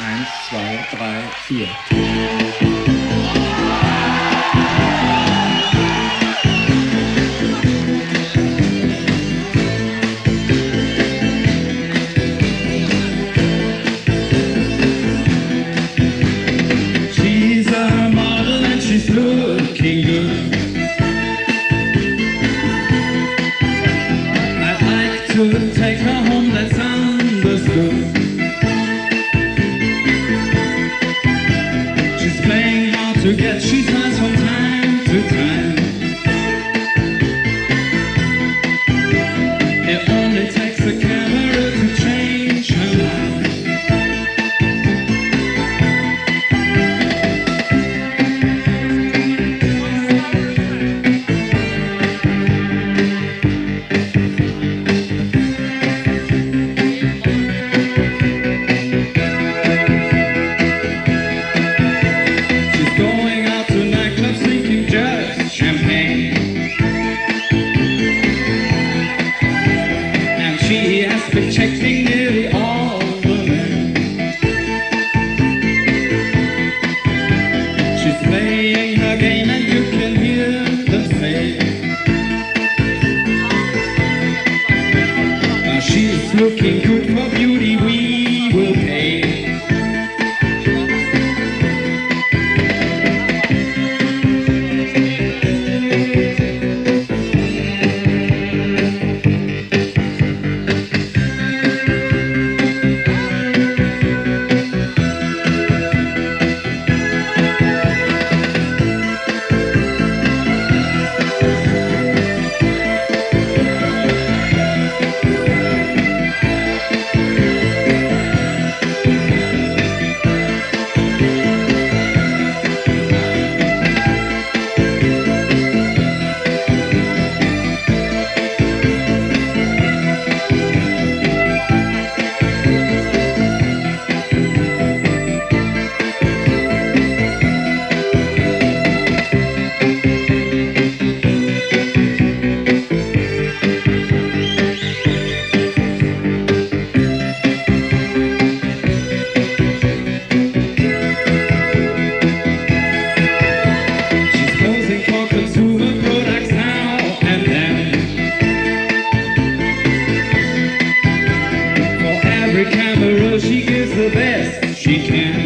Eins, zwei, drei, vier. She's a model and she's looking good. I'd like to take her home, that's understood. She's playing hard to get, she smiles from time to time. It only takes a camera to change her mind. Going out to nightclubs drinking just champagne, and she has been checking nearly all the men. She's playing her game and you can hear them say, now she's looking good for beauty, we will pay. Every camera she gives the best she can.